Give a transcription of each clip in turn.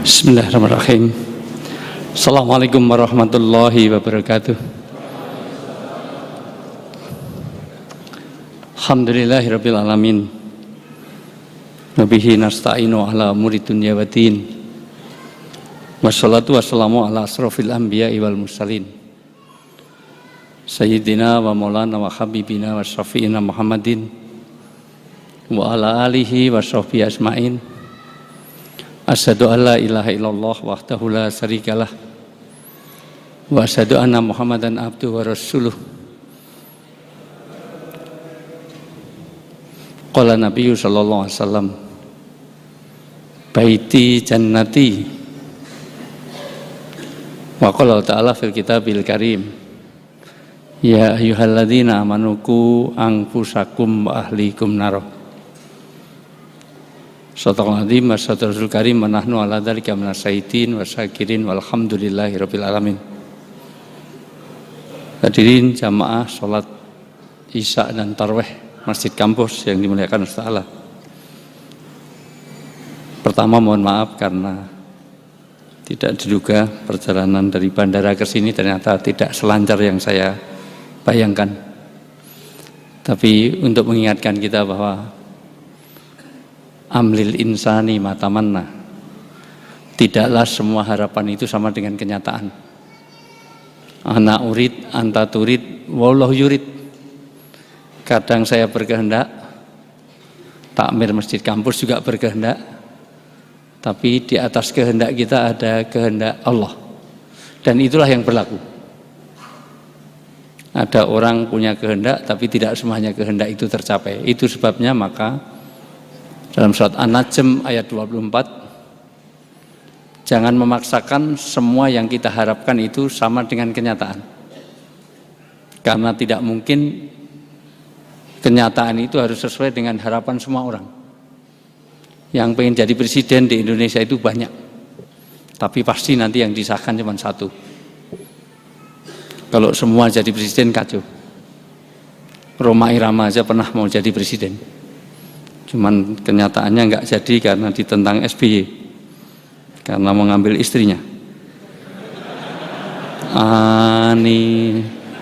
Bismillahirrahmanirrahim. Assalamualaikum warahmatullahi wabarakatuh. Alhamdulillahirabbil alamin. Wabihi nasta'inu ala umuri dunya waddin. Wassalatu wassalamu ala asrofil anbiya'i wal mursalin. Sayyidina wa maulana wa habibina wa syafi'ina Muhammadin wa ala alihi wa sahbihi asma'in. Asyhadu an la ilaha illallah wahdahu la syarikalah wa asyhadu anna Muhammadan abduhu wa rasuluh. Qala Nabiyyu sallallahu alaihi wasallam, baiti jannati. Wa qala ta'ala fil kitabil karim, ya ayyuhalladzina amanu qu anfusakum wa ahlikum nar. Shadaqallahul adzim wa sadaqal karim wa nahnu ala dzalika minasyaitin wa syakirin walhamdulillahirabbil alamin. Hadirin jamaah salat Isya dan tarawih Masjid Kampus yang dimuliakan Allah Ta'ala. Pertama mohon maaf karena tidak diduga perjalanan dari bandara ke sini ternyata tidak selancar yang saya bayangkan. Tapi untuk mengingatkan kita bahwa amlil insani matamanna, tidaklah semua harapan itu sama dengan kenyataan. Ana urid, anta turid, wallahu yurid. Kadang saya berkehendak, takmir Masjid Kampus juga berkehendak, tapi di atas kehendak kita ada kehendak Allah, dan itulah yang berlaku. Ada orang punya kehendak, tapi tidak semuanya kehendak itu tercapai. Itu sebabnya maka dalam surat An-Najm ayat 24, jangan memaksakan semua yang kita harapkan itu sama dengan kenyataan. Karena tidak mungkin kenyataan itu harus sesuai dengan harapan semua orang. Yang pengen jadi presiden di Indonesia itu banyak, tapi pasti nanti yang disahkan cuma satu. Kalau semua jadi presiden kacau. Rhoma Irama aja pernah mau jadi presiden, cuman kenyataannya nggak jadi karena ditentang SBY karena mau ngambil istrinya. Ani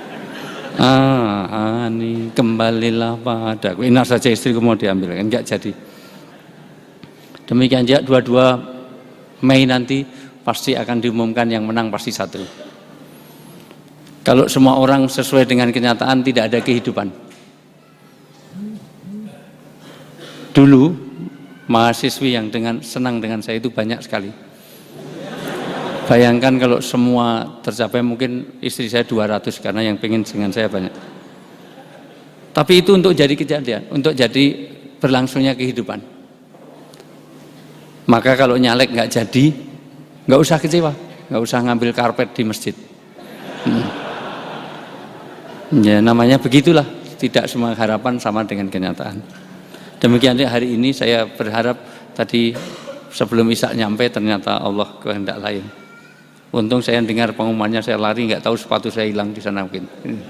kembalilah padaku. Enak saja istriku mau diambil, kan nggak jadi. Demikian juga 22 Mei nanti pasti akan diumumkan yang menang pasti satu. Kalau semua orang sesuai dengan kenyataan tidak ada kehidupan. Dulu mahasiswi yang senang dengan saya itu banyak sekali. Bayangkan kalau semua tercapai, mungkin istri saya 200 karena yang pengen dengan saya banyak. Tapi itu untuk jadi kejadian, untuk jadi berlangsungnya kehidupan. Maka kalau nyalek nggak jadi, nggak usah kecewa, nggak usah ngambil karpet di masjid. Ya namanya begitulah, tidak semua harapan sama dengan kenyataan. Demikian hari ini saya berharap, tadi sebelum Isya nyampe ternyata Allah kehendak lain. Untung saya dengar pengumumannya, saya lari, nggak tahu sepatu saya hilang di sana mungkin.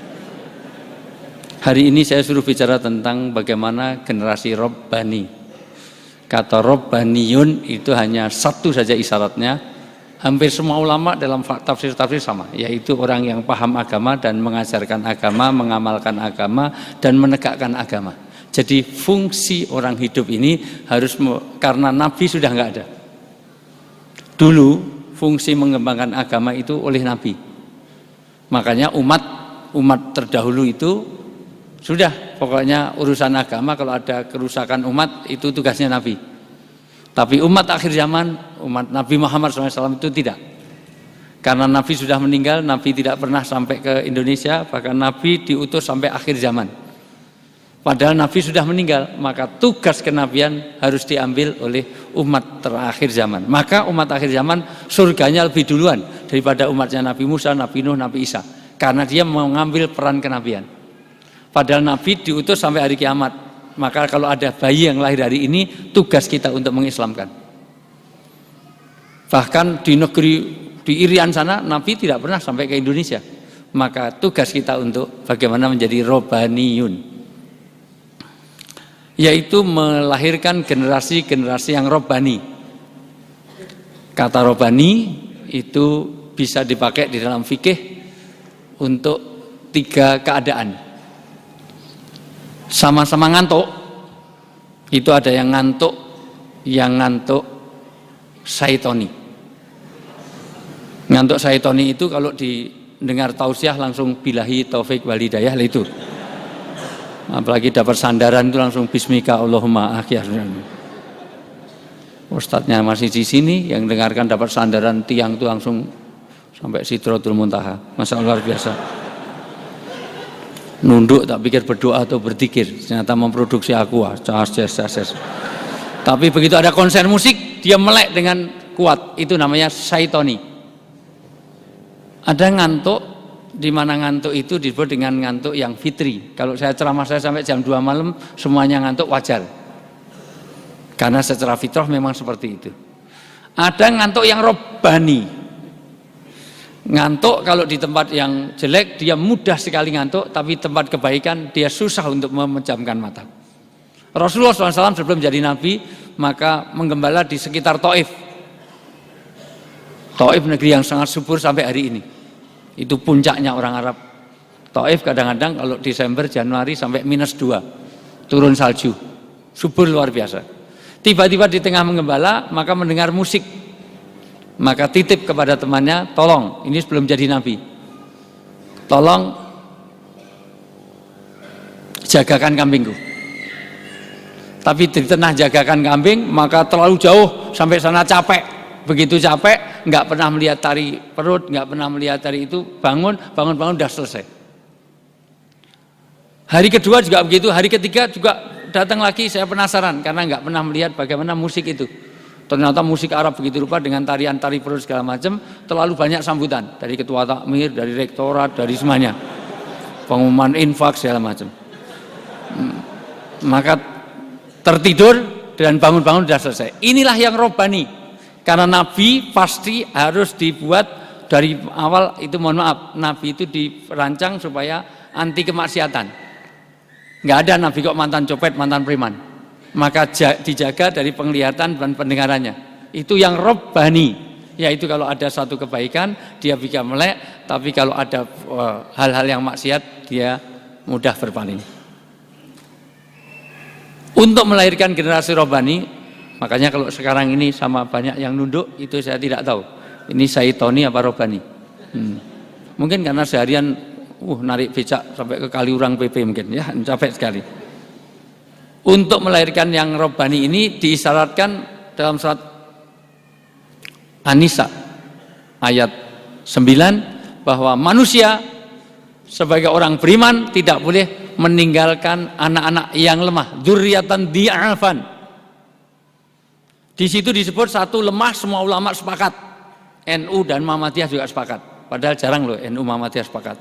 Hari ini saya suruh bicara tentang bagaimana generasi Robbani. Kata Robbaniyun itu hanya satu saja isyaratnya. Hampir semua ulama dalam tafsir-tafsir sama, yaitu orang yang paham agama dan mengajarkan agama, mengamalkan agama dan menegakkan agama. Jadi fungsi orang hidup ini harus, karena Nabi sudah nggak ada. Dulu fungsi mengembangkan agama itu oleh Nabi. Makanya umat terdahulu itu sudah, pokoknya urusan agama kalau ada kerusakan umat itu tugasnya Nabi. Tapi umat akhir zaman, umat Nabi Muhammad SAW itu tidak. Karena Nabi sudah meninggal, Nabi tidak pernah sampai ke Indonesia, bahkan Nabi diutus sampai akhir zaman. Padahal Nabi sudah meninggal, maka tugas kenabian harus diambil oleh umat terakhir zaman. Maka umat akhir zaman surganya lebih duluan daripada umatnya Nabi Musa, Nabi Nuh, Nabi Isa. Karena dia mengambil peran kenabian. Padahal Nabi diutus sampai hari kiamat. Maka kalau ada bayi yang lahir hari ini, tugas kita untuk mengislamkan. Bahkan di negeri, di Irian sana, Nabi tidak pernah sampai ke Indonesia. Maka tugas kita untuk bagaimana menjadi Robbaniyun, yaitu melahirkan generasi-generasi yang robbani. Kata robani itu bisa dipakai di dalam fikih untuk 3 keadaan. Sama-sama ngantuk, itu ada yang ngantuk syaitoni. Ngantuk syaitoni itu kalau didengar tausiah langsung billahi taufik wal hidayah itu. Apalagi dapat sandaran itu langsung bismika Allahumma akhirnya. Ustadznya masih di sini, yang dengarkan dapat sandaran tiang itu langsung sampai Sidratul Muntaha. Masya Allah, luar biasa. Nunduk tak pikir berdoa atau berzikir, ternyata memproduksi aqua. Tapi begitu ada konser musik, dia melek dengan kuat. Itu namanya syaitoni. Ada ngantuk, di mana ngantuk itu disebut dengan ngantuk yang fitri. Kalau saya ceramah saya sampai jam 2 malam, semuanya ngantuk, wajar. Karena secara fitrah memang seperti itu. Ada ngantuk yang robbani. Ngantuk kalau di tempat yang jelek dia mudah sekali ngantuk, tapi tempat kebaikan dia susah untuk memejamkan mata. Rasulullah SAW sebelum jadi nabi maka menggembala di sekitar Taif. Taif negeri yang sangat subur sampai hari ini. Itu puncaknya orang Arab. Taif kadang-kadang kalau Desember, Januari sampai -2 turun salju. Subur luar biasa. Tiba-tiba di tengah menggembala maka mendengar musik, maka titip kepada temannya, tolong, ini sebelum jadi nabi, tolong jagakan kambingku. Tapi di tengah jagakan kambing maka terlalu jauh sampai sana capek. Begitu capek nggak pernah melihat tari perut, nggak pernah melihat tari itu, bangun udah selesai. Hari kedua juga begitu, hari ketiga juga datang lagi, saya penasaran karena nggak pernah melihat bagaimana musik itu. Ternyata musik Arab begitu rupa dengan tarian-tari perut segala macam, terlalu banyak sambutan dari ketua takmir, dari rektorat, dari semuanya, pengumuman infak segala macam. Maka tertidur dan bangun-bangun sudah selesai. Inilah yang robbani. Karena nabi pasti harus dibuat dari awal itu, mohon maaf, nabi itu dirancang supaya anti kemaksiatan. Nggak ada nabi kok mantan copet, mantan preman. Maka dijaga dari penglihatan dan pendengarannya. Itu yang robbani, yaitu kalau ada satu kebaikan dia bisa melek, tapi kalau ada hal-hal yang maksiat dia mudah berpaling. Untuk melahirkan generasi robbani, makanya kalau sekarang ini sama banyak yang nunduk, itu saya tidak tahu ini syaitoni apa robbani. Mungkin karena seharian narik becak sampai ke Kaliurang PP mungkin ya, capek sekali. Untuk melahirkan yang robbani ini diisyaratkan dalam surat An-Nisa ayat 9 bahwa manusia sebagai orang beriman tidak boleh meninggalkan anak-anak yang lemah, dzurriatan di'afan. Di situ disebut satu lemah, semua ulama sepakat. NU dan Muhammadiyah juga sepakat. Padahal jarang loh NU Muhammadiyah sepakat.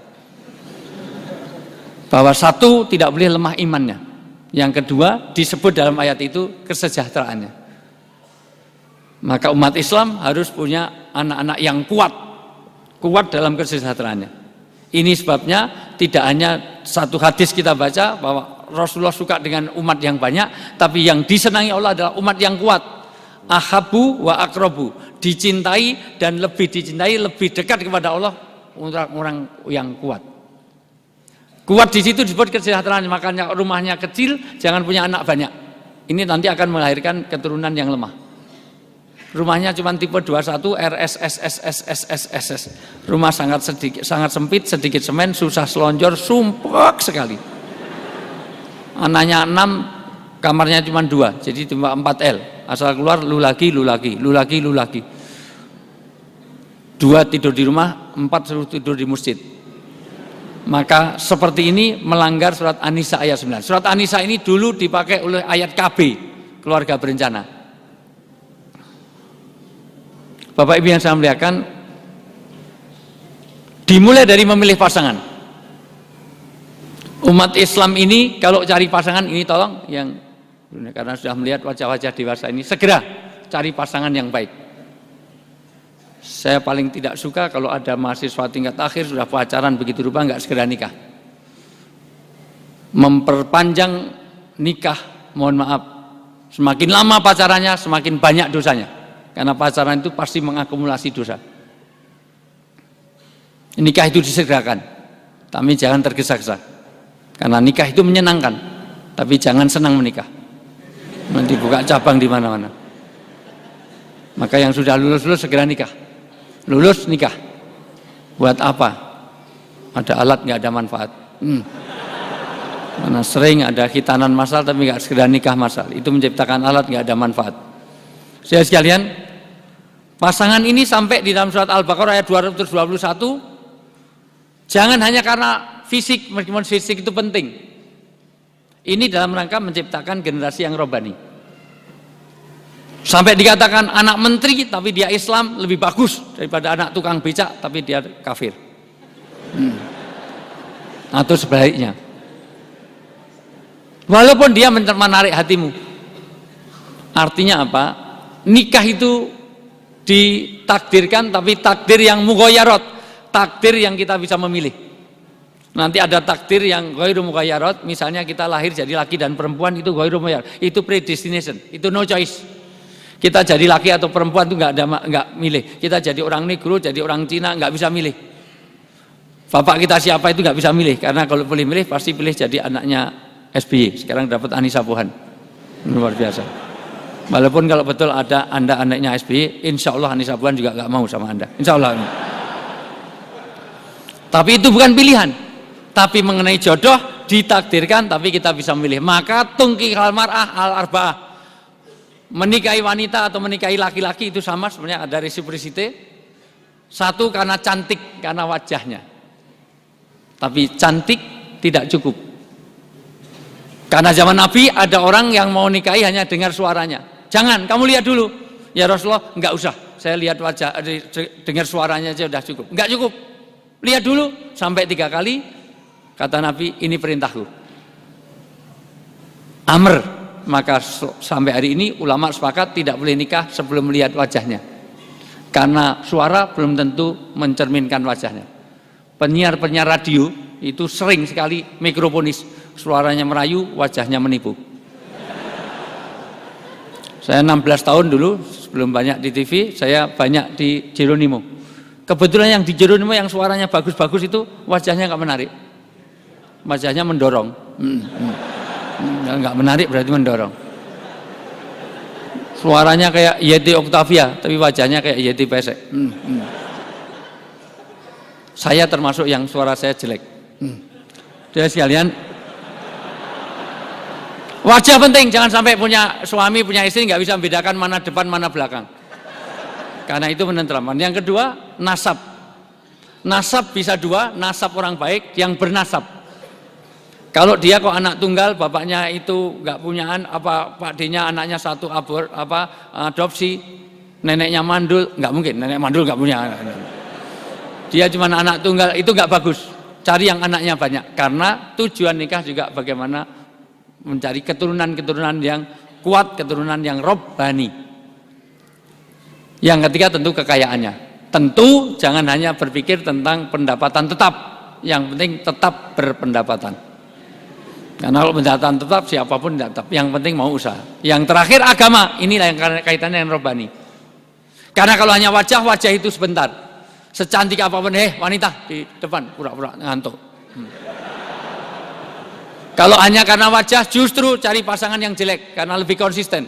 Bahwa satu, tidak boleh lemah imannya. Yang kedua, disebut dalam ayat itu kesejahteraannya. Maka umat Islam harus punya anak-anak yang kuat dalam kesejahteraannya. Ini sebabnya tidak hanya satu hadis kita baca bahwa Rasulullah suka dengan umat yang banyak, tapi yang disenangi Allah adalah umat yang kuat. Ahabu wa akrobu, dicintai dan lebih dicintai, lebih dekat kepada Allah orang yang kuat. Kuat di situ disebut kesejahteraan, makanya rumahnya kecil, jangan punya anak banyak. Ini nanti akan melahirkan keturunan yang lemah. Rumahnya cuma tipe 21 RSSSSSSS. Rumah sangat sempit, sedikit semen, susah selonjor, sumpek sekali. Anaknya 6, kamarnya cuma 2, jadi cuma 4L. Asal keluar lu lagi. 2 tidur di rumah, 4 suruh tidur di masjid. Maka seperti ini melanggar surat An-Nisa ayat 9. Surat An-Nisa ini dulu dipakai oleh ayat KB, keluarga berencana. Bapak Ibu yang saya muliakan, dimulai dari memilih pasangan. Umat Islam ini kalau cari pasangan ini tolong yang, karena sudah melihat wajah-wajah dewasa ini, segera cari pasangan yang baik. Saya paling tidak suka kalau ada mahasiswa tingkat akhir sudah pacaran begitu rupa nggak segera nikah. Memperpanjang nikah, mohon maaf, semakin lama pacarannya semakin banyak dosanya. Karena pacaran itu pasti mengakumulasi dosa. Nikah itu disegerakan, tapi jangan tergesa-gesa. Karena nikah itu menyenangkan, tapi jangan senang menikah. Nanti buka cabang di mana-mana. Maka yang sudah lulus segera nikah. Lulus nikah. Buat apa? Ada alat nggak ada manfaat. Karena sering ada khitanan masal tapi nggak segera nikah masal. Itu menciptakan alat nggak ada manfaat. Saya sekalian, pasangan ini sampai di dalam surat Al-Baqarah ayat 221. Jangan hanya karena fisik, meskipun fisik itu penting. Ini dalam rangka menciptakan generasi yang robbani. Sampai dikatakan anak menteri tapi dia Islam lebih bagus daripada anak tukang becak tapi dia kafir. Atau sebaliknya. Walaupun dia menarik hatimu. Artinya apa? Nikah itu ditakdirkan tapi takdir yang mughayyarot. Takdir yang kita bisa memilih. Nanti ada takdir yang ghairu mughayyarot, misalnya kita lahir jadi laki dan perempuan, itu ghairu mughayyarot, itu predestination, itu no choice. Kita jadi laki atau perempuan itu nggak milih. Kita jadi orang negro, jadi orang Cina nggak bisa milih. Bapak kita siapa itu nggak bisa milih, karena kalau boleh milih pasti pilih jadi anaknya SBY. Sekarang dapat Anissa Pohan, luar biasa. Walaupun kalau betul ada Anda anaknya SBY, insya Allah Anissa Pohan juga nggak mau sama Anda, insya Allah. Tapi itu bukan pilihan. Tapi mengenai jodoh ditakdirkan, tapi kita bisa memilih. Maka tungkihal mar'ah al-arba'ah. Menikahi wanita atau menikahi laki-laki itu sama, sebenarnya ada reciprocity. Satu karena cantik, karena wajahnya. Tapi cantik tidak cukup. Karena zaman Nabi ada orang yang mau nikahi hanya dengar suaranya. Jangan, kamu lihat dulu. Ya Rasulullah, enggak usah. Saya lihat wajah, dengar suaranya aja sudah cukup. Enggak cukup. Lihat dulu sampai 3 kali. Kata Nabi, ini perintahku. Amr. Maka sampai hari ini ulama sepakat tidak boleh nikah sebelum melihat wajahnya. Karena suara belum tentu mencerminkan wajahnya. Penyiar-penyiar radio itu sering sekali mikrofonis. Suaranya merayu, wajahnya menipu. Saya 16 tahun dulu, sebelum banyak di TV, saya banyak di Jeronimo. Kebetulan yang di Jeronimo yang suaranya bagus-bagus itu wajahnya nggak menarik, wajahnya mendorong. Nggak menarik berarti mendorong. Suaranya kayak Yeti Octavia, tapi wajahnya kayak Yeti Pesek. Saya termasuk yang suara saya jelek. Jadi sekalian, wajah penting. Jangan sampai punya suami, punya istri nggak bisa membedakan mana depan, mana belakang. Karena itu menenteramkan. Yang kedua, nasab. Nasab bisa 2, nasab orang baik yang bernasab. Kalau dia kok anak tunggal, bapaknya itu nggak punyaan, apa Pak D-nya anaknya satu adopsi, neneknya mandul, nggak mungkin, nenek mandul nggak punya anak. Dia cuma anak tunggal, itu nggak bagus. Cari yang anaknya banyak, karena tujuan nikah juga bagaimana mencari keturunan-keturunan yang kuat, keturunan yang robbani. Yang ketiga tentu kekayaannya. Tentu jangan hanya berpikir tentang pendapatan tetap, yang penting tetap berpendapatan. Karena kalau pendapatan tetap siapapun tetap, yang penting mau usaha. Yang terakhir agama, inilah yang kaitannya dengan robbani. Karena kalau hanya wajah itu sebentar. Secantik apapun, wanita di depan pura-pura ngantuk. Kalau hanya karena wajah, justru cari pasangan yang jelek karena lebih konsisten.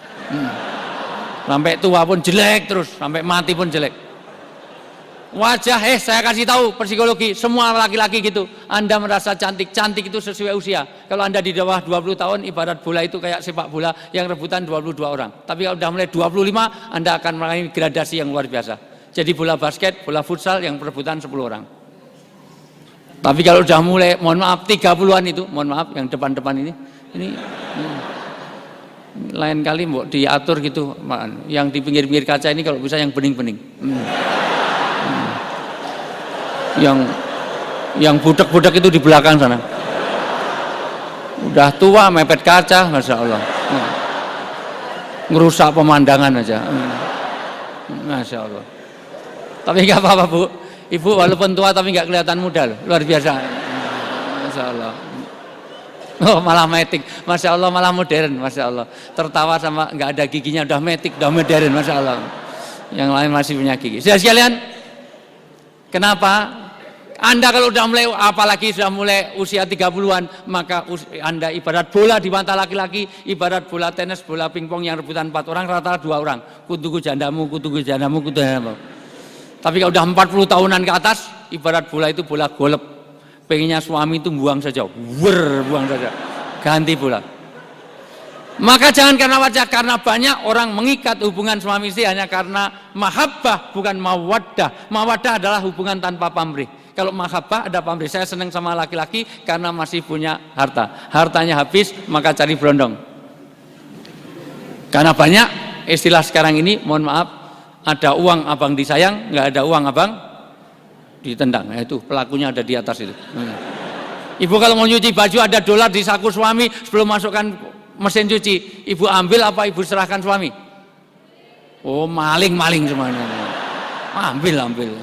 Sampai tua pun jelek terus, sampai mati pun jelek. Wajah, saya kasih tahu psikologi, semua laki-laki gitu. Anda merasa cantik itu sesuai usia. Kalau Anda di bawah 20 tahun, ibarat bola itu kayak sepak bola yang rebutan 22 orang. Tapi kalau sudah mulai 25, Anda akan mengalami gradasi yang luar biasa. Jadi bola basket, bola futsal yang perebutan 10 orang. Tapi kalau sudah mulai, mohon maaf, 30-an itu, mohon maaf, yang depan-depan ini lain kali mau diatur gitu. Yang di pinggir-pinggir kaca ini kalau bisa yang bening-bening. Yang budak-budak itu di belakang sana. Udah tua mepet kaca, Masya Allah. Ngerusak pemandangan aja. Masya Allah. Tapi nggak apa-apa Bu. Ibu walaupun tua tapi nggak kelihatan muda loh. Luar biasa. Masya Allah. Oh, malah metik. Masya Allah, malah modern. Masya Allah. Tertawa sama nggak ada giginya, udah metik, udah modern. Masya Allah. Yang lain masih punya gigi. Sudah sekalian, kenapa? Anda kalau sudah mulai, apalagi sudah mulai usia 30-an, maka Anda ibarat bola di mata laki-laki, ibarat bola tenis, bola pingpong yang rebutan 4 orang, rata-rata 2 orang. Kutuku jandamu, kutuku jandamu, kutuku jandamu. Tapi kalau sudah 40 tahunan ke atas, ibarat bola itu bola golep. Pengennya suami itu buang saja, buang saja, ganti bola. Maka jangan karena wajah, karena banyak orang mengikat hubungan suami istri hanya karena mahabbah, bukan mawaddah. Mawaddah adalah hubungan tanpa pamrih. Kalau mahabbah ada pamrih. Saya senang sama laki-laki karena masih punya harta. Hartanya habis, maka cari berondong. Karena banyak istilah sekarang ini, mohon maaf, ada uang abang disayang, nggak ada uang abang ditendang. Nah, itu pelakunya ada di atas itu. Ibu kalau mau nyuci baju ada dolar di saku suami, sebelum masukkan mesin cuci, ibu ambil apa ibu serahkan suami? Oh, maling semuanya. Ambil.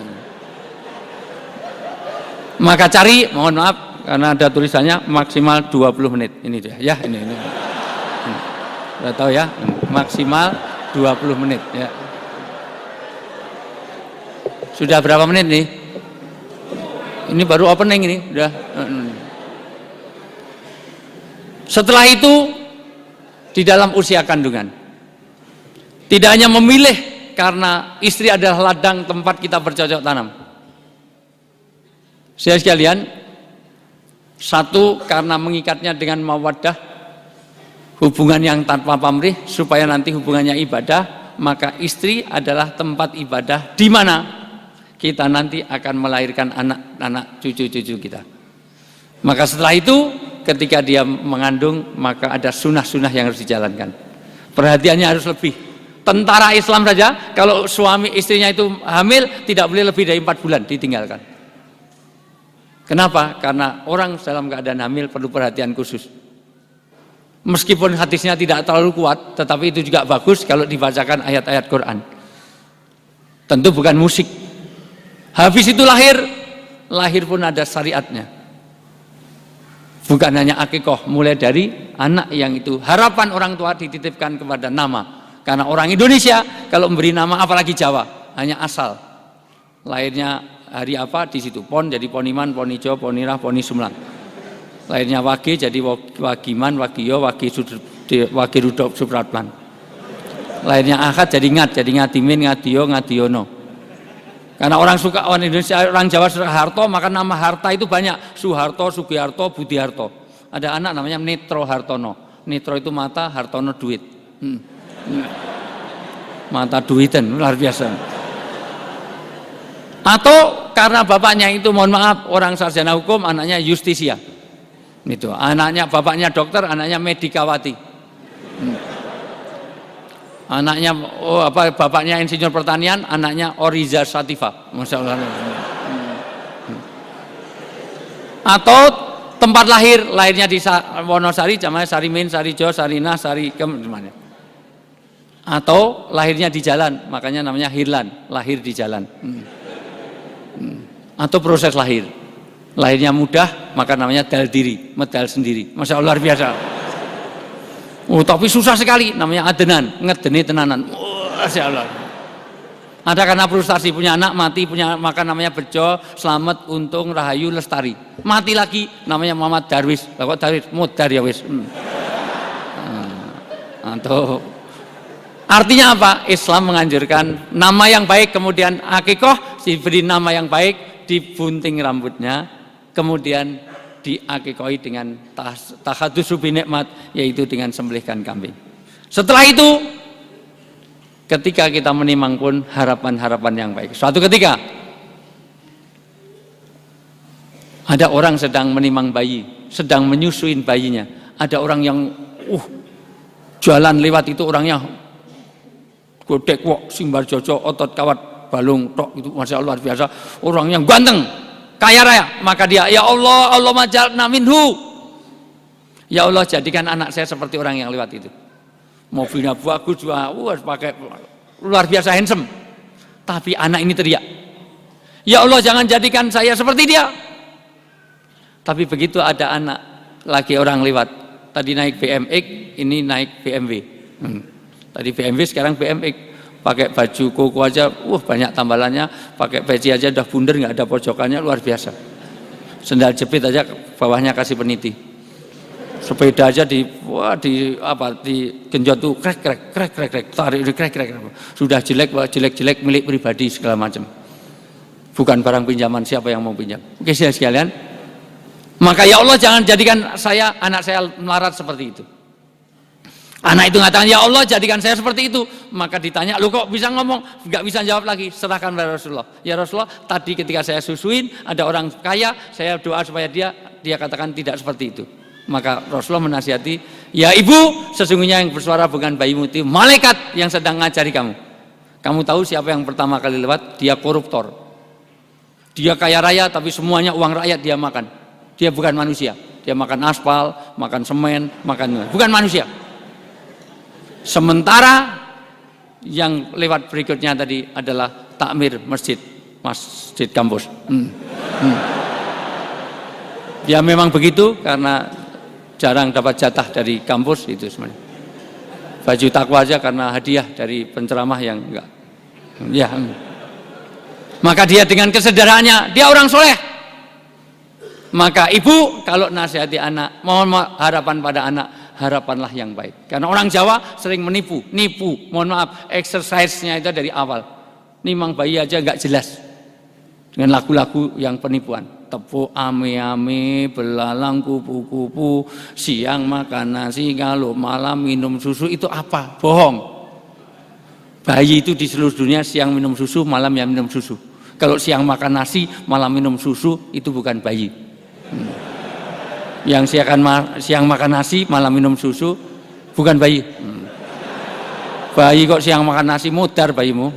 Maka cari, mohon maaf karena ada tulisannya maksimal 20 menit. Ini dia ya, ini. Sudah tahu ya, maksimal 20 menit ya. Sudah berapa menit nih? Ini baru opening ini, udah. Setelah itu di dalam usia kandungan, tidak hanya memilih karena istri adalah ladang tempat kita bercocok tanam. Saya sekalian, satu karena mengikatnya dengan mawaddah, hubungan yang tanpa pamrih, supaya nanti hubungannya ibadah, maka istri adalah tempat ibadah di mana kita nanti akan melahirkan anak-anak cucu-cucu kita. Maka setelah itu ketika dia mengandung, maka ada sunnah-sunnah yang harus dijalankan. Perhatiannya harus lebih. Tentara Islam saja, kalau suami istrinya itu hamil, tidak boleh lebih dari 4 bulan ditinggalkan. Kenapa? Karena orang dalam keadaan hamil perlu perhatian khusus. Meskipun hadisnya tidak terlalu kuat, tetapi itu juga bagus kalau dibacakan ayat-ayat Quran. Tentu bukan musik. Habis itu lahir pun ada syariatnya. Bukan hanya akikoh, mulai dari anak yang itu harapan orang tua dititipkan kepada nama. Karena orang Indonesia kalau memberi nama, apalagi Jawa, hanya asal. Lahirnya hari apa di situ, Pon jadi Poniman, Ponijo, Ponirah, Poni Sumlang. Lahirnya Wage jadi Wagiman, Wagiyo, Wagi Rudok Supratman. Lahirnya Ahad jadi Ngat, jadi Ngadimin, Ngadiyo, Ngadiono. Karena orang Indonesia, orang Jawa Harto, maka nama harta itu banyak. Suharto, Sugiharto, Budiharto. Ada anak namanya Netro Hartono. Netro itu mata, Hartono duit. Mata duitan, luar biasa. Atau karena bapaknya itu, mohon maaf, orang sarjana hukum, anaknya Justisia. Itu, bapaknya dokter, anaknya Medikawati. Anaknya bapaknya insinyur pertanian, anaknya Oriza Sativa. Masya Allah. Atau tempat lahirnya di Wonosari, namanya Sarimin, Sarijo, Sarinah, Sarikem, gimana? Atau lahirnya di jalan, makanya namanya Hirlan, lahir di jalan. Atau proses lahirnya mudah, maka namanya dal diri, medal sendiri. Masya Allah, luar biasa. Oh, tapi susah sekali, namanya adenan, ngedeni tenanan. Masya Allah. Ada karena frustasi, punya anak mati, maka namanya Bejo, Slamet, Untung, Rahayu, Lestari. Mati lagi, namanya Muhammad Darwis. Lah kok Darwis? Mudar ya wis. Atau artinya apa? Islam menganjurkan nama yang baik, kemudian akikoh diberi nama yang baik, dibunting rambutnya, kemudian diakikoi dengan tahaddusu bi nikmat, yaitu dengan sembelihkan kambing. Setelah itu ketika kita menimang pun harapan-harapan yang baik. Suatu ketika ada orang sedang menimang bayi, sedang menyusuin bayinya. Ada orang yang jalan lewat itu, orangnya godek wok simbar jojo otot kawat balung tok itu, masya Allah, luar biasa. Orang yang ganteng, kaya raya, maka dia, ya Allah, Allah majalna minhu. Ya Allah, jadikan anak saya seperti orang yang lewat itu. Mobilnya bagus juga, pakai luar biasa handsome. Tapi anak ini teriak, ya Allah, jangan jadikan saya seperti dia. Tapi begitu ada anak lagi orang lewat. Tadi naik BMX, ini naik BMW. Tadi BMW, sekarang BMX. Pakai baju koko aja, banyak tambalannya. Pakai peci aja udah bundar, nggak ada pojokannya, luar biasa. Sendal jepit aja bawahnya kasih peniti. Sepeda aja digenjot tuh krek, tarik krek. Sudah jelek milik pribadi segala macam. Bukan barang pinjaman, siapa yang mau pinjam. Oke, sekalian. Maka ya Allah, jangan jadikan anak saya melarat seperti itu. Anak itu mengatakan, ya Allah jadikan saya seperti itu. Maka ditanya, lu kok bisa ngomong? Gak bisa jawab lagi, serahkan pada Rasulullah. Ya Rasulullah, tadi ketika saya susuin, ada orang kaya, saya doa supaya dia katakan tidak seperti itu. Maka Rasulullah menasihati, ya ibu, sesungguhnya yang bersuara bukan bayimu itu malaikat yang sedang ngajari kamu. Kamu tahu siapa yang pertama kali lewat? Dia koruptor. Dia kaya raya tapi semuanya uang rakyat dia makan. Dia bukan manusia. Dia makan aspal, makan semen, bukan manusia. Sementara yang lewat berikutnya tadi adalah takmir masjid kampus. Ya memang begitu, karena jarang dapat jatah dari kampus itu sebenarnya. Baju takwa aja karena hadiah dari penceramah yang enggak. Ya. Maka dia dengan kesederhanaannya, dia orang soleh. Maka ibu kalau nasihati anak, mohon harapan pada anak, harapanlah yang baik. Karena orang Jawa sering nipu. Mohon maaf, exercise-nya itu dari awal. Nimang bayi aja nggak jelas. Dengan lagu-lagu yang penipuan. Tepuk ame-ame, belalang kupu-kupu, siang makan nasi, kalau malam minum susu, itu apa? Bohong. Bayi itu di seluruh dunia siang minum susu, malam ya minum susu. Kalau siang makan nasi, malam minum susu, itu bukan bayi. Yang siang makan nasi, malam minum susu, bukan bayi. Bayi kok siang makan nasi, mudar bayimu.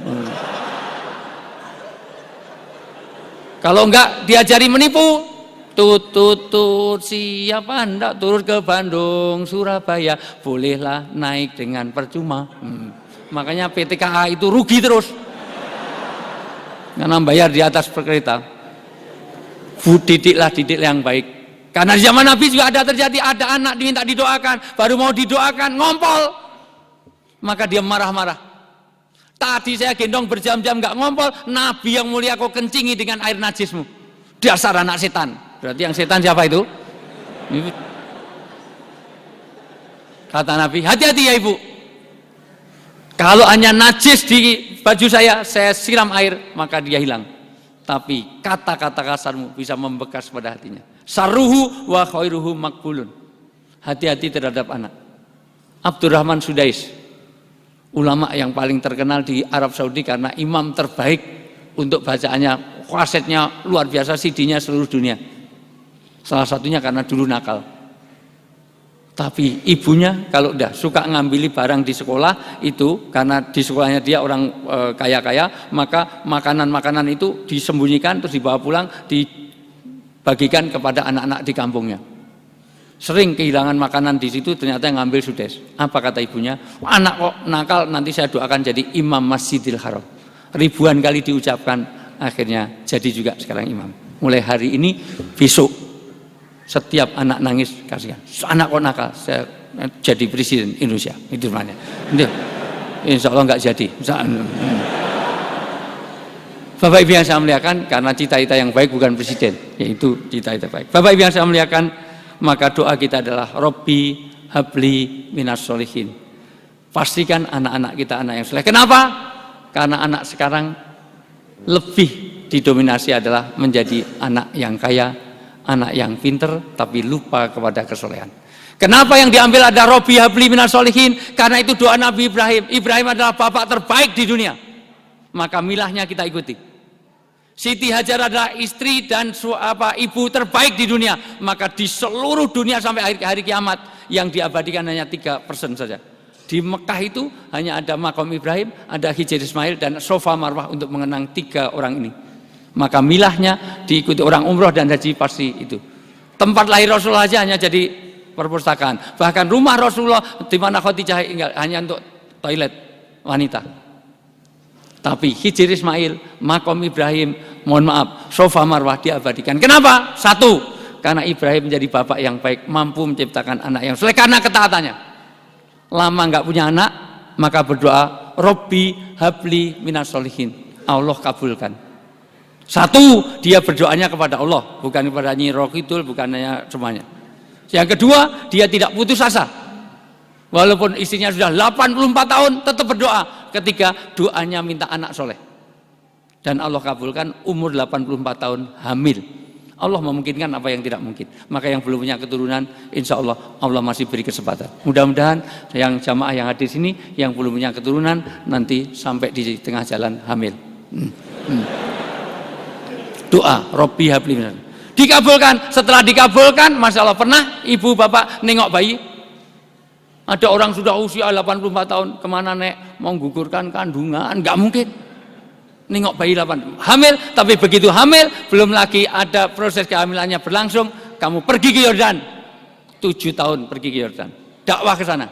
Kalau enggak diajari menipu, tut siapa hendak turun ke Bandung, Surabaya, bolehlah naik dengan percuma. Makanya PT KA itu rugi terus, karena bayar di atas kereta. Didiklah yang baik. Karena di zaman Nabi juga ada terjadi, ada anak diminta didoakan, baru mau didoakan ngompol, maka dia marah-marah. Tadi saya gendong berjam-jam nggak ngompol, Nabi yang mulia kau kencingi dengan air najismu. Dasar anak setan. Berarti yang setan siapa itu? Kata Nabi, hati-hati ya ibu. Kalau hanya najis di baju saya siram air, maka dia hilang. Tapi kata-kata kasarmu bisa membekas pada hatinya. Saruhu wa khairuhu makbulun. Hati-hati terhadap anak. Abdurrahman Sudais, ulama yang paling terkenal di Arab Saudi karena imam terbaik untuk bacaannya, kasetnya luar biasa, CD-nya seluruh dunia. Salah satunya karena dulu nakal. Tapi ibunya kalau udah suka ngambili barang di sekolah itu, karena di sekolahnya dia orang kaya-kaya, maka makanan-makanan itu disembunyikan terus dibawa pulang, dibagikan kepada anak-anak di kampungnya. Sering kehilangan makanan di situ, ternyata yang ngambil Sudais. Apa kata ibunya? Anak kok nakal, nanti saya doakan jadi imam Masjidil Haram. Ribuan kali diucapkan, akhirnya jadi juga sekarang imam. Mulai hari ini, besok, setiap anak nangis, kasihan. Anak kok nakal, saya jadi presiden Indonesia. Itu namanya. Insya Allah nggak jadi. Bapak Ibu yang saya muliakan, karena cita-cita yang baik bukan presiden, yaitu cita-cita baik. Bapak Ibu yang saya muliakan, maka doa kita adalah Robbi habli minas solihin. Pastikan anak-anak kita anak yang soleh. Kenapa? Karena anak sekarang lebih didominasi adalah menjadi anak yang kaya, anak yang pinter, tapi lupa kepada kesolehan. Kenapa yang diambil ada Robbi habli minas solihin? Karena itu doa Nabi Ibrahim. Ibrahim adalah bapak terbaik di dunia. Maka milahnya kita ikuti. Siti Hajar adalah istri dan ibu terbaik di dunia. Maka di seluruh dunia sampai hari kiamat yang diabadikan hanya 3% saja. Di Mekah itu hanya ada makam Ibrahim, ada Hijr Ismail dan Sofa Marwah untuk mengenang 3 orang ini. Maka milahnya diikuti orang umroh dan haji pasti itu. Tempat lahir Rasulullah aja hanya jadi perpustakaan. Bahkan rumah Rasulullah di mana Khadijah tinggal hanya untuk toilet wanita. Tapi Hijr Ismail, makam Ibrahim, mohon maaf, Sofa Marwah diabadikan. Kenapa? 1, karena Ibrahim menjadi bapak yang baik, mampu menciptakan anak yang soleh karena ketaatannya. Lama nggak punya anak, maka berdoa, Robbi habli minas solihin. Allah kabulkan. Satu, dia berdoanya kepada Allah, bukan kepada Nyi Roh Kidul, bukan hanya semuanya. Yang kedua, dia tidak putus asa. Walaupun istrinya sudah 84 tahun, tetap berdoa ketika doanya minta anak soleh. Dan Allah kabulkan, umur 84 tahun hamil. Allah memungkinkan apa yang tidak mungkin. Maka yang belum punya keturunan, insya Allah, Allah masih beri kesempatan. Mudah-mudahan yang jamaah yang hadir sini, yang belum punya keturunan, nanti sampai di tengah jalan hamil. Doa, Robbi habli minas. Dikabulkan, setelah dikabulkan, Masya Allah, pernah ibu bapak nengok bayi? Ada orang sudah usia 84 tahun, kemana nek? Mau gugurkan kandungan, nggak mungkin. Nengok bayi 8 hamil, tapi begitu hamil, belum lagi ada proses kehamilannya berlangsung, kamu pergi ke Yordan. 7 tahun pergi ke Yordan, dakwah ke sana.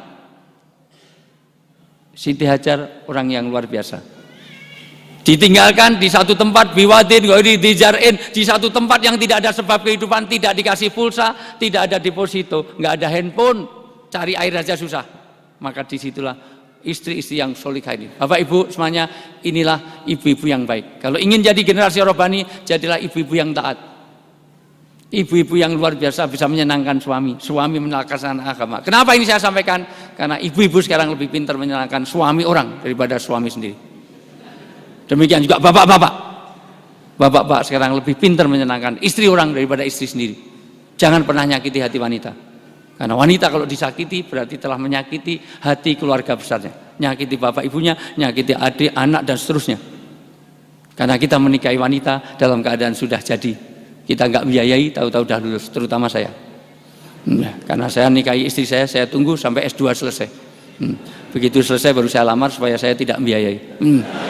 Siti Hajar orang yang luar biasa. Ditinggalkan di satu tempat, biwadin, dijar'in, di satu tempat yang tidak ada sebab kehidupan, tidak dikasih pulsa, tidak ada deposito, nggak ada handphone, cari air saja susah. Maka disitulah istri-istri yang solihah ini. Bapak Ibu semuanya, inilah ibu-ibu yang baik. Kalau ingin jadi generasi robbani, jadilah ibu-ibu yang taat. Ibu-ibu yang luar biasa bisa menyenangkan suami melaksanakan agama. Kenapa ini saya sampaikan? Karena ibu-ibu sekarang lebih pintar menyenangkan suami orang daripada suami sendiri. Demikian juga bapak-bapak. Bapak-bapak sekarang lebih pintar menyenangkan istri orang daripada istri sendiri. Jangan pernah nyakiti hati wanita. Karena wanita kalau disakiti berarti telah menyakiti hati keluarga besarnya. Nyakiti bapak ibunya, nyakiti adik, anak, dan seterusnya. Karena kita menikahi wanita dalam keadaan sudah jadi. Kita nggak biayai, tahu-tahu dah lulus, terutama saya. Karena saya nikahi istri saya tunggu sampai S2 selesai. Begitu selesai baru saya lamar supaya saya tidak biayai.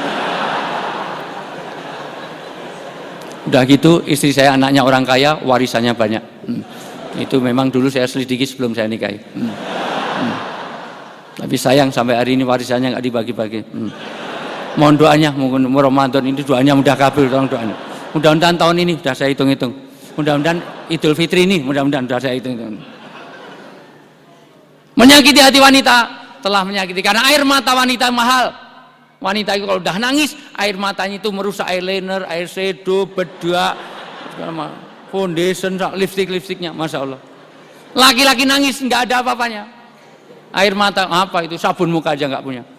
Udah gitu istri saya anaknya orang kaya, warisannya banyak. Itu memang dulu saya selidiki sebelum saya nikahi. Tapi sayang sampai hari ini warisannya nggak dibagi-bagi. Mohon doanya, mungkin Ramadan ini doanya mudah kabul, tolong doanya. Mudah-mudahan tahun ini sudah saya hitung-hitung. Mudah-mudahan Idul Fitri ini mudah-mudahan sudah saya hitung-hitung. Menyakiti hati wanita, telah menyakiti karena air mata wanita mahal. Wanita itu kalau udah nangis, air matanya itu merusak eyeliner, air shadow, bedak, foundation, lipstick-lipstiknya, Masya Allah. Laki-laki nangis nggak ada apa-apanya. Air mata apa itu, sabun muka aja nggak punya.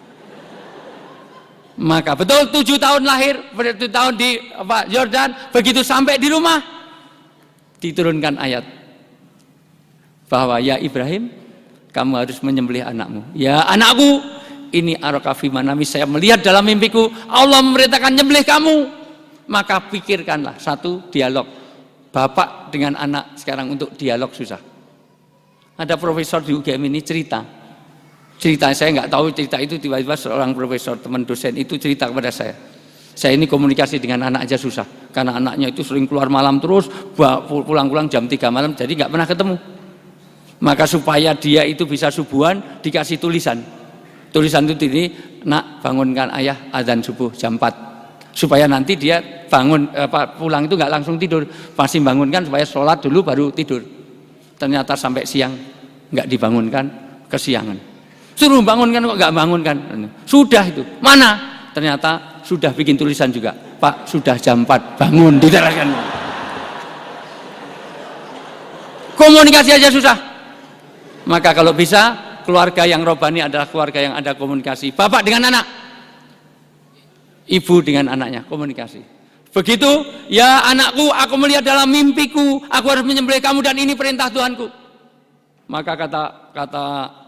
Maka betul 7 tahun lahir, 7 tahun di Yordan, begitu sampai di rumah diturunkan ayat bahwa ya Ibrahim, kamu harus menyembelih anakmu. Ya anakku, ini arakafi manami, saya melihat dalam mimpiku Allah memerintahkan nyembelih kamu. Maka pikirkanlah satu dialog bapak dengan anak sekarang untuk dialog susah. Ada profesor di UGM ini cerita saya nggak tahu cerita itu, tiba-tiba seorang profesor teman dosen itu cerita kepada saya ini komunikasi dengan anak aja susah karena anaknya itu sering keluar malam terus, pulang-pulang jam 3 malam, jadi nggak pernah ketemu. Maka supaya dia itu bisa subuhan, dikasih tulisan itu ini, nak bangunkan ayah azan subuh jam 4 supaya nanti dia bangun pulang itu nggak langsung tidur, pasti bangunkan supaya sholat dulu baru tidur. Ternyata sampai siang nggak dibangunkan, kesiangan. Suruh bangunkan kok nggak bangunkan. Sudah itu mana? Ternyata sudah bikin tulisan juga, Pak sudah jam 4 bangun, diteraskan. Komunikasi aja susah. Maka kalau bisa, keluarga yang robbani adalah keluarga yang ada komunikasi. Bapak dengan anak, ibu dengan anaknya, komunikasi. Begitu, ya anakku, aku melihat dalam mimpiku, aku harus menyembelih kamu dan ini perintah Tuhanku. Maka kata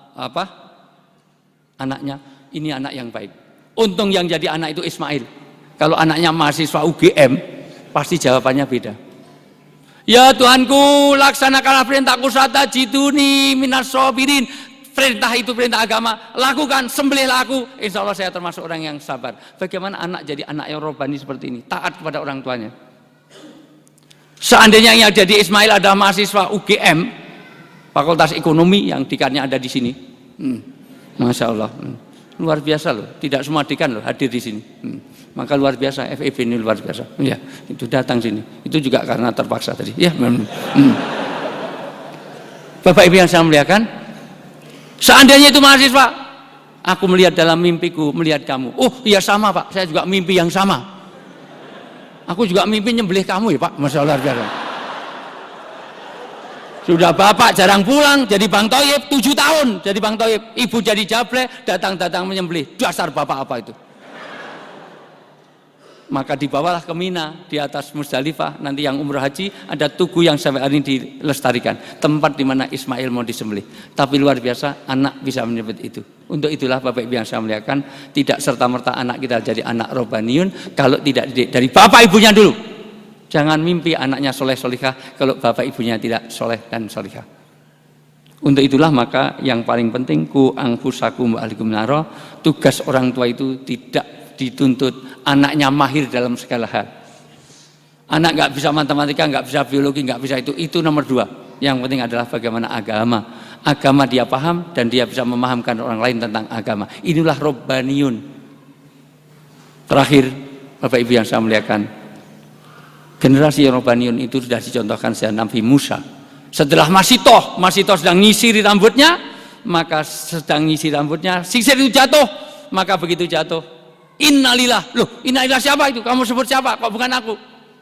anaknya, ini anak yang baik. Untung yang jadi anak itu Ismail. Kalau anaknya mahasiswa UGM, pasti jawabannya beda. Ya Tuhanku, laksanakanlah perintahku satajiduni minas shabirin. Perintah itu perintah agama, lakukan, sembelihlah aku, insya Allah saya termasuk orang yang sabar. Bagaimana anak jadi anak yang robbani seperti ini, taat kepada orang tuanya. Seandainya yang jadi Ismail adalah mahasiswa UGM, Fakultas Ekonomi yang dikannya ada di sini, Masya Allah, luar biasa loh. Tidak semua dekan loh hadir di sini. Maka luar biasa, FEB ini luar biasa. Ya, itu datang sini. Itu juga karena terpaksa tadi. Ya, Bapak Ibu yang saya muliakan, seandainya itu mahasiswa, aku melihat dalam mimpiku melihat kamu. Oh iya sama Pak, saya juga mimpi yang sama. Aku juga mimpi nyembelih kamu ya Pak. Masya Allah biasa. Sudah bapak jarang pulang, jadi Bang Thoyib 7 tahun, jadi Bang Thoyib. Ibu jadi jable, datang-datang menyembelih. Dasar bapak apa itu? Maka dibawalah ke Mina, di atas Musdalifah. Nanti yang umrah haji ada tugu yang sampai hari ini dilestarikan, tempat di mana Ismail mau disembelih. Tapi luar biasa, anak bisa menyebut itu. Untuk itulah Bapak Ibu yang saya muliakan, tidak serta-merta anak kita jadi anak robaniun kalau tidak didik dari bapak ibunya dulu. Jangan mimpi anaknya soleh solihah kalau bapak ibunya tidak soleh dan solihah. Untuk itulah maka yang paling penting ku angfusakum wa alikum naro, tugas orang tua itu tidak dituntut anaknya mahir dalam segala hal. Anak nggak bisa matematika, nggak bisa biologi, nggak bisa itu nomor 2. Yang penting adalah bagaimana agama dia paham dan dia bisa memahamkan orang lain tentang agama. Inilah robbaniun. Terakhir Bapak Ibu yang saya muliakan, generasi robbaniun itu sudah dicontohkan oleh Nabi Musa. Setelah Masitoh sedang nyisiri rambutnya, maka sedang nyisiri rambutnya, sisir itu jatuh, maka begitu jatuh, innalillah. Loh, innalillah siapa itu? Kamu sebut siapa? Kok bukan aku?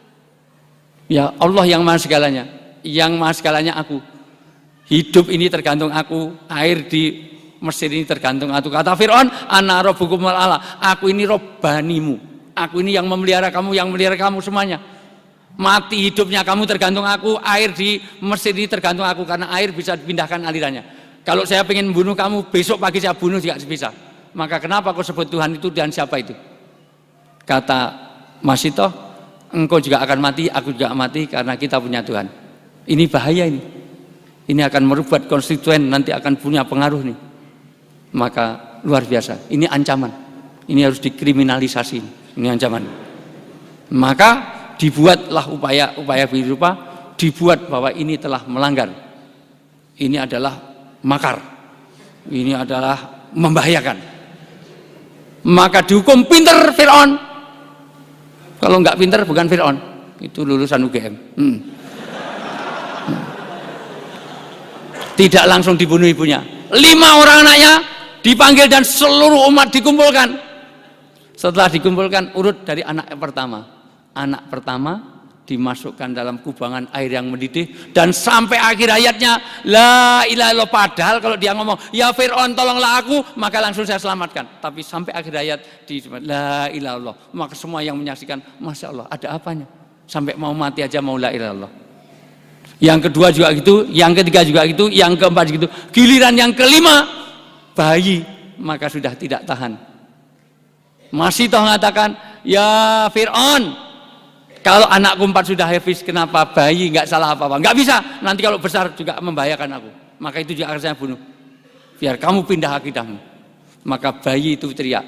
Ya Allah yang maha segalanya. Yang maha segalanya aku. Hidup ini tergantung aku. Air di Mesir ini tergantung aku. Kata Fir'aun, ana rabbukum al-a'la. Aku ini robbanimu. Aku ini yang memelihara kamu, yang melihara kamu semuanya. Mati hidupnya kamu tergantung aku. Air di Mesir ini tergantung aku. Karena air bisa dipindahkan alirannya. Kalau saya pengen bunuh kamu, besok pagi saya bunuh juga bisa. Maka kenapa kau sebut Tuhan itu dan siapa itu? Kata Masitoh, engkau juga akan mati, aku juga mati karena kita punya Tuhan. Ini bahaya ini. Ini akan merubah konstituen, nanti akan punya pengaruh nih. Maka luar biasa. Ini ancaman. Ini harus dikriminalisasi. Ini ancaman. Maka dibuatlah upaya berupa, dibuat bahwa ini telah melanggar. Ini adalah makar. Ini adalah membahayakan. Maka dihukum pinter Fir'aun. Kalau nggak pinter bukan Fir'aun, itu lulusan UGM. Tidak langsung dibunuh ibunya. 5 orang anaknya dipanggil dan seluruh umat dikumpulkan. Setelah dikumpulkan urut dari anak pertama. Anak pertama dimasukkan dalam kubangan air yang mendidih dan sampai akhir hayatnya la ilaha illallah. Padahal kalau dia ngomong ya Fir'aun tolonglah aku, maka langsung saya selamatkan. Tapi sampai akhir hayat di la ilaha illallah, maka semua yang menyaksikan Masya Allah ada apanya, sampai mau mati aja mau la ilaha illallah. Yang kedua juga gitu, yang ketiga juga gitu, yang keempat gitu. Giliran yang kelima bayi, maka sudah tidak tahan. Masih toh mengatakan ya Fir'aun, kalau anakku 4 sudah hafiz, kenapa bayi nggak salah apa-apa? Nggak bisa, nanti kalau besar juga membahayakan aku. Maka itu juga akan saya bunuh. Biar kamu pindah akidahmu. Maka bayi itu teriak,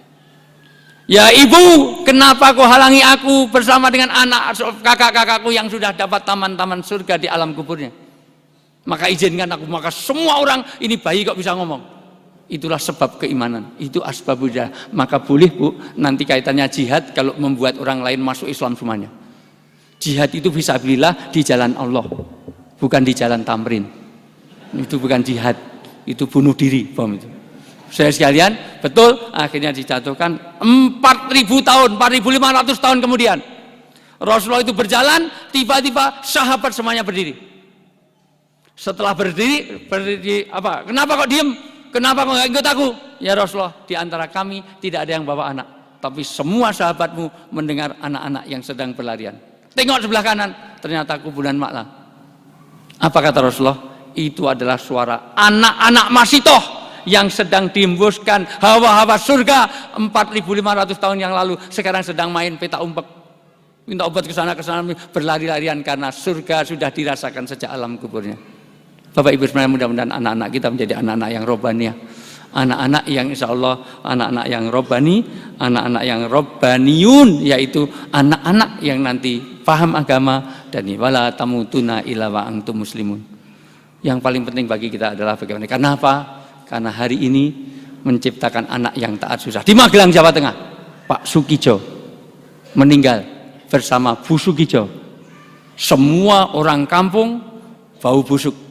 ya ibu, kenapa kau halangi aku bersama dengan anak kakak-kakakku yang sudah dapat taman-taman surga di alam kuburnya? Maka izinkan aku. Maka semua orang, ini bayi kok bisa ngomong? Itulah sebab keimanan, itu asbabudha. Maka boleh Bu, nanti kaitannya jihad kalau membuat orang lain masuk Islam semuanya. Jihad itu fisabilillah di jalan Allah, bukan di jalan tamrin. Itu bukan jihad, itu bunuh diri, bom itu. Saya sekalian, betul, akhirnya dijatuhkan 4.000 tahun, 4.500 tahun kemudian. Rasulullah itu berjalan, tiba-tiba sahabat semuanya berdiri. Setelah berdiri apa? Kenapa kok diem? Kenapa kok nggak ikut aku? Ya Rasulullah, di antara kami tidak ada yang bawa anak, tapi semua sahabatmu mendengar anak-anak yang sedang berlarian. Tengok sebelah kanan, ternyata kuburan Maklah. Apa kata Rasulullah? Itu adalah suara anak-anak Masitoh yang sedang dihembuskan hawa-hawa surga 4.500 tahun yang lalu. Sekarang sedang main peta umpet, minta obat ke sana berlari-larian karena surga sudah dirasakan sejak alam kuburnya. Bapak Ibu semuanya, mudah-mudahan anak-anak kita menjadi anak-anak yang robbani, anak-anak yang insya Allah anak-anak yang robbani, anak-anak yang robbaniun, yaitu anak-anak yang nanti paham agama dan wala tamutuna illa wa antum muslimun. Yang paling penting bagi kita adalah bagaimana? Karena apa? Karena hari ini menciptakan anak yang taat susah. Di Magelang, Jawa Tengah, Pak Sukijo meninggal bersama Bu Sukijo. Semua orang kampung bau busuk.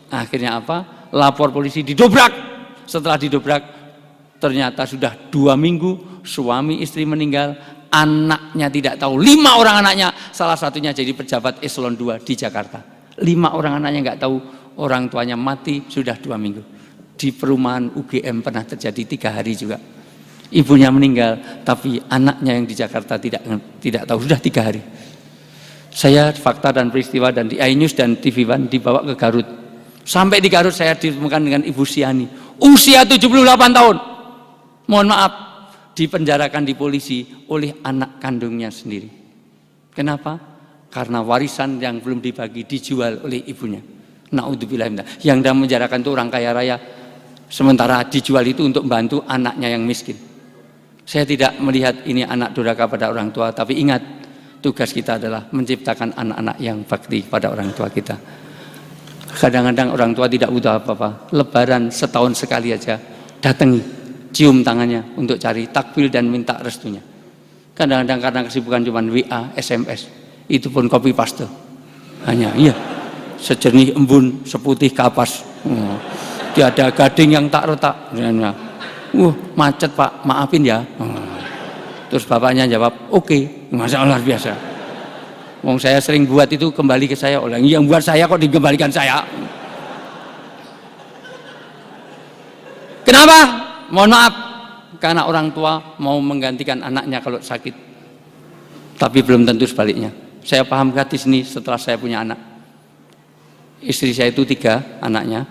Akhirnya apa? Lapor polisi, didobrak. Setelah didobrak, ternyata sudah 2 minggu suami istri meninggal, anaknya tidak tahu. 5 orang anaknya, salah satunya jadi pejabat eselon 2 di Jakarta. 5 orang anaknya nggak tahu orang tuanya mati sudah 2 minggu. Di perumahan UGM pernah terjadi 3 hari juga. Ibunya meninggal, tapi anaknya yang di Jakarta tidak tahu sudah 3 hari. Saya fakta dan peristiwa dan di iNews dan TV One dibawa ke Garut. Sampai di Garut saya ditemukan dengan Ibu Siani, usia 78 tahun. Mohon maaf, dipenjarakan di polisi oleh anak kandungnya sendiri. Kenapa? Karena warisan yang belum dibagi dijual oleh ibunya. Naudzubillah. Yang dalam menjarakan itu orang kaya raya, sementara dijual itu untuk membantu anaknya yang miskin. Saya tidak melihat ini anak durhaka pada orang tua, tapi ingat, tugas kita adalah menciptakan anak-anak yang bakti pada orang tua kita. Kadang-kadang orang tua tidak butuh apa-apa. Lebaran setahun sekali aja datangi, cium tangannya untuk cari takbil dan minta restunya. Kadang-kadang karena kesibukan cuma WA, SMS, itu pun copy paste. Hanya iya, sejernih embun, seputih kapas. Tiada gading yang tak retak. Macet Pak, maafin ya. Terus bapaknya jawab, oke, masalah biasa. Wong saya sering buat itu kembali ke saya, orang yang buat saya kok dikembalikan saya. Kenapa? Mohon maaf, karena orang tua mau menggantikan anaknya kalau sakit, tapi belum tentu sebaliknya. Saya paham hadis ini setelah saya punya anak. Istri saya itu 3 anaknya.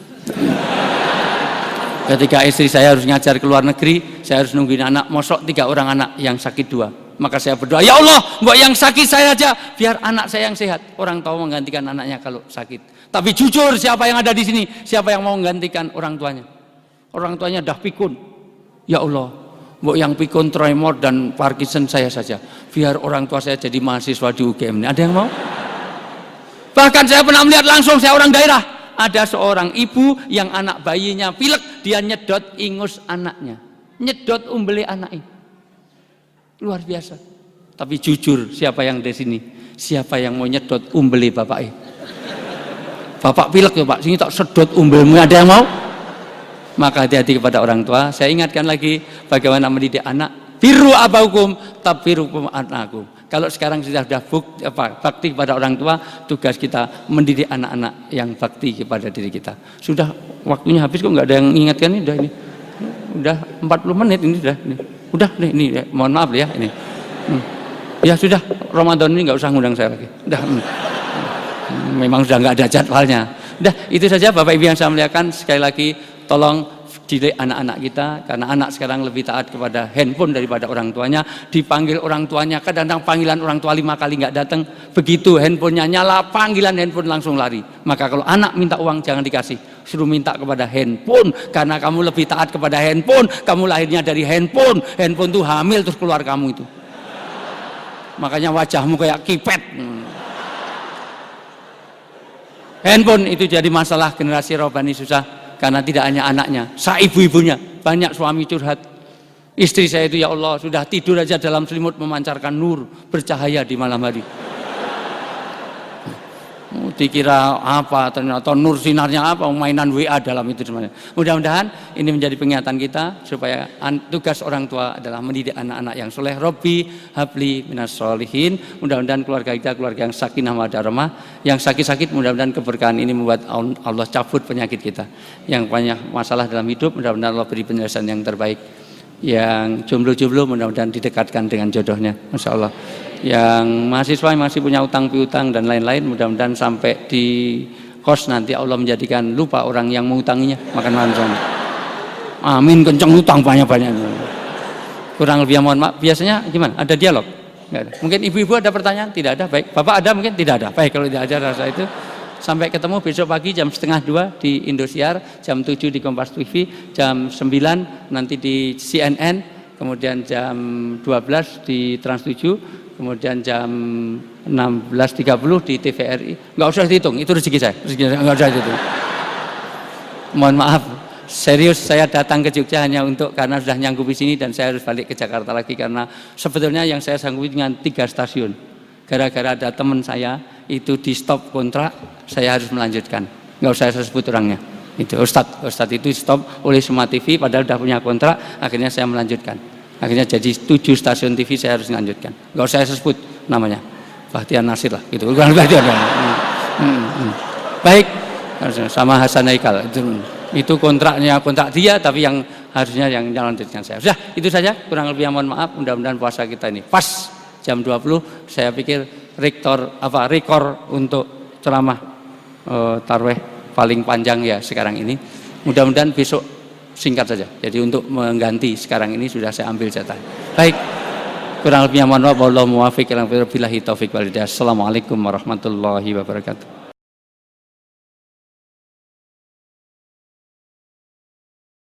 Ketika istri saya harus ngajar ke luar negeri, saya harus nungguin anak, mosok 3 orang anak yang sakit 2. Maka saya berdoa, ya Allah, buat yang sakit saya aja, biar anak saya yang sehat. Orang tua menggantikan anaknya kalau sakit. Tapi jujur, siapa yang ada di sini? Siapa yang mau menggantikan orang tuanya? Orang tuanya dah pikun. Ya Allah, buat yang pikun, tremor dan Parkinson saya saja. Biar orang tua saya jadi mahasiswa di UGM ini. Ada yang mau? Bahkan saya pernah melihat langsung, saya orang daerah. Ada seorang ibu yang anak bayinya pilek, dia nyedot ingus anaknya. Nyedot umbele anaknya. Luar biasa. Tapi jujur, siapa yang di sini? Siapa yang mau nyedot umbele bapaknya? Bapak pilek ya Pak, sini tak sedot umbelmu, ada yang mau? Maka hati-hati kepada orang tua. Saya ingatkan lagi bagaimana mendidik anak. Birru abaukum tabbirukum anakum. Kalau sekarang sudah bakti kepada orang tua, tugas kita mendidik anak-anak yang bakti kepada diri kita. Sudah waktunya habis kok nggak ada yang ingatkan ini. Udah 40 menit ini sudah. Udah nih, ini mohon maaf ya ini. Ya sudah, Ramadan ini nggak usah ngundang saya lagi. Udah. Memang sudah nggak ada jadwalnya. Udah, itu saja Bapak Ibu yang saya muliakan. Sekali lagi tolong didik anak-anak kita, karena anak sekarang lebih taat kepada handphone daripada orang tuanya. Dipanggil orang tuanya, kadang-kadang panggilan orang tua 5 kali nggak datang, begitu handphonenya nyala, panggilan handphone langsung lari. Maka kalau anak minta uang jangan dikasih, suruh minta kepada handphone, karena kamu lebih taat kepada handphone. Kamu lahirnya dari handphone, handphone tuh hamil terus keluar kamu itu. Makanya wajahmu kayak kipet. Handphone itu jadi masalah generasi rohani susah. Karena tidak hanya anaknya, ibu-ibunya, banyak suami curhat. Istri saya itu ya Allah, sudah tidur aja dalam selimut memancarkan nur, bercahaya di malam hari. Dikira apa, ternyata nur sinarnya apa, mainan WA dalam itu semuanya. Mudah-mudahan ini menjadi pengingatan kita, supaya tugas orang tua adalah mendidik anak-anak yang soleh. Robbi habli minas sholihin. Mudah-mudahan keluarga kita keluarga yang sakinah mawaddah rahmah. Yang sakit-sakit mudah-mudahan keberkahan ini membuat Allah cabut penyakit kita. Yang banyak masalah dalam hidup mudah-mudahan Allah beri penyelesaian yang terbaik. Yang jomblo-jomblo mudah-mudahan didekatkan dengan jodohnya, Masya Allah. Yang mahasiswa yang masih punya utang piutang dan lain-lain, mudah-mudahan sampai di kos nanti Allah menjadikan lupa orang yang mengutanginya makan malam sama. Amin, kenceng utang banyak-banyak. Kurang lebih mohon maaf. Biasanya gimana? Ada dialog? Nggak ada. Mungkin ibu-ibu ada pertanyaan? Tidak ada. Baik. Bapak ada? Mungkin tidak ada. Baik, kalau tidak ada rasa itu. Sampai ketemu besok pagi jam 1:30 di Indosiar, jam 7 di Kompas TV, jam 9 nanti di CNN, kemudian jam 12 di Trans 7, kemudian jam 16.30 di TVRI. Nggak usah dihitung, itu rezeki saya nggak usah dihitung. Mohon maaf, serius saya datang ke Jogja hanya untuk karena sudah nyanggupi sini dan saya harus balik ke Jakarta lagi, karena sebetulnya yang saya sanggupi dengan 3 stasiun. Gara-gara ada teman saya itu di stop kontrak, saya harus melanjutkan. nggak usah saya sebut orangnya. Itu Ustadz itu stop oleh semua TV, padahal udah punya kontrak. Akhirnya saya melanjutkan. Akhirnya jadi 7 stasiun TV saya harus melanjutkan. Nggak usah saya sebut namanya, Bahtiar Nasir lah, gitu. Bukan Bahtiar. Baik, sama Hasan Haikal. Itu kontrak dia, tapi yang harusnya yang melanjutkan saya. Sudah, itu saja. Kurang lebih mohon maaf. Mudah-mudahan puasa kita ini pas jam 20. Saya pikir rekor untuk ceramah tarawih paling panjang ya sekarang ini. Mudah-mudahan besok singkat saja. Jadi untuk mengganti sekarang ini sudah saya ambil jatah. Baik. Kurang lebihnya mohon maaf. Wallahu muwaffiq ila aqwamit thoriq. Assalamualaikum warahmatullahi wabarakatuh.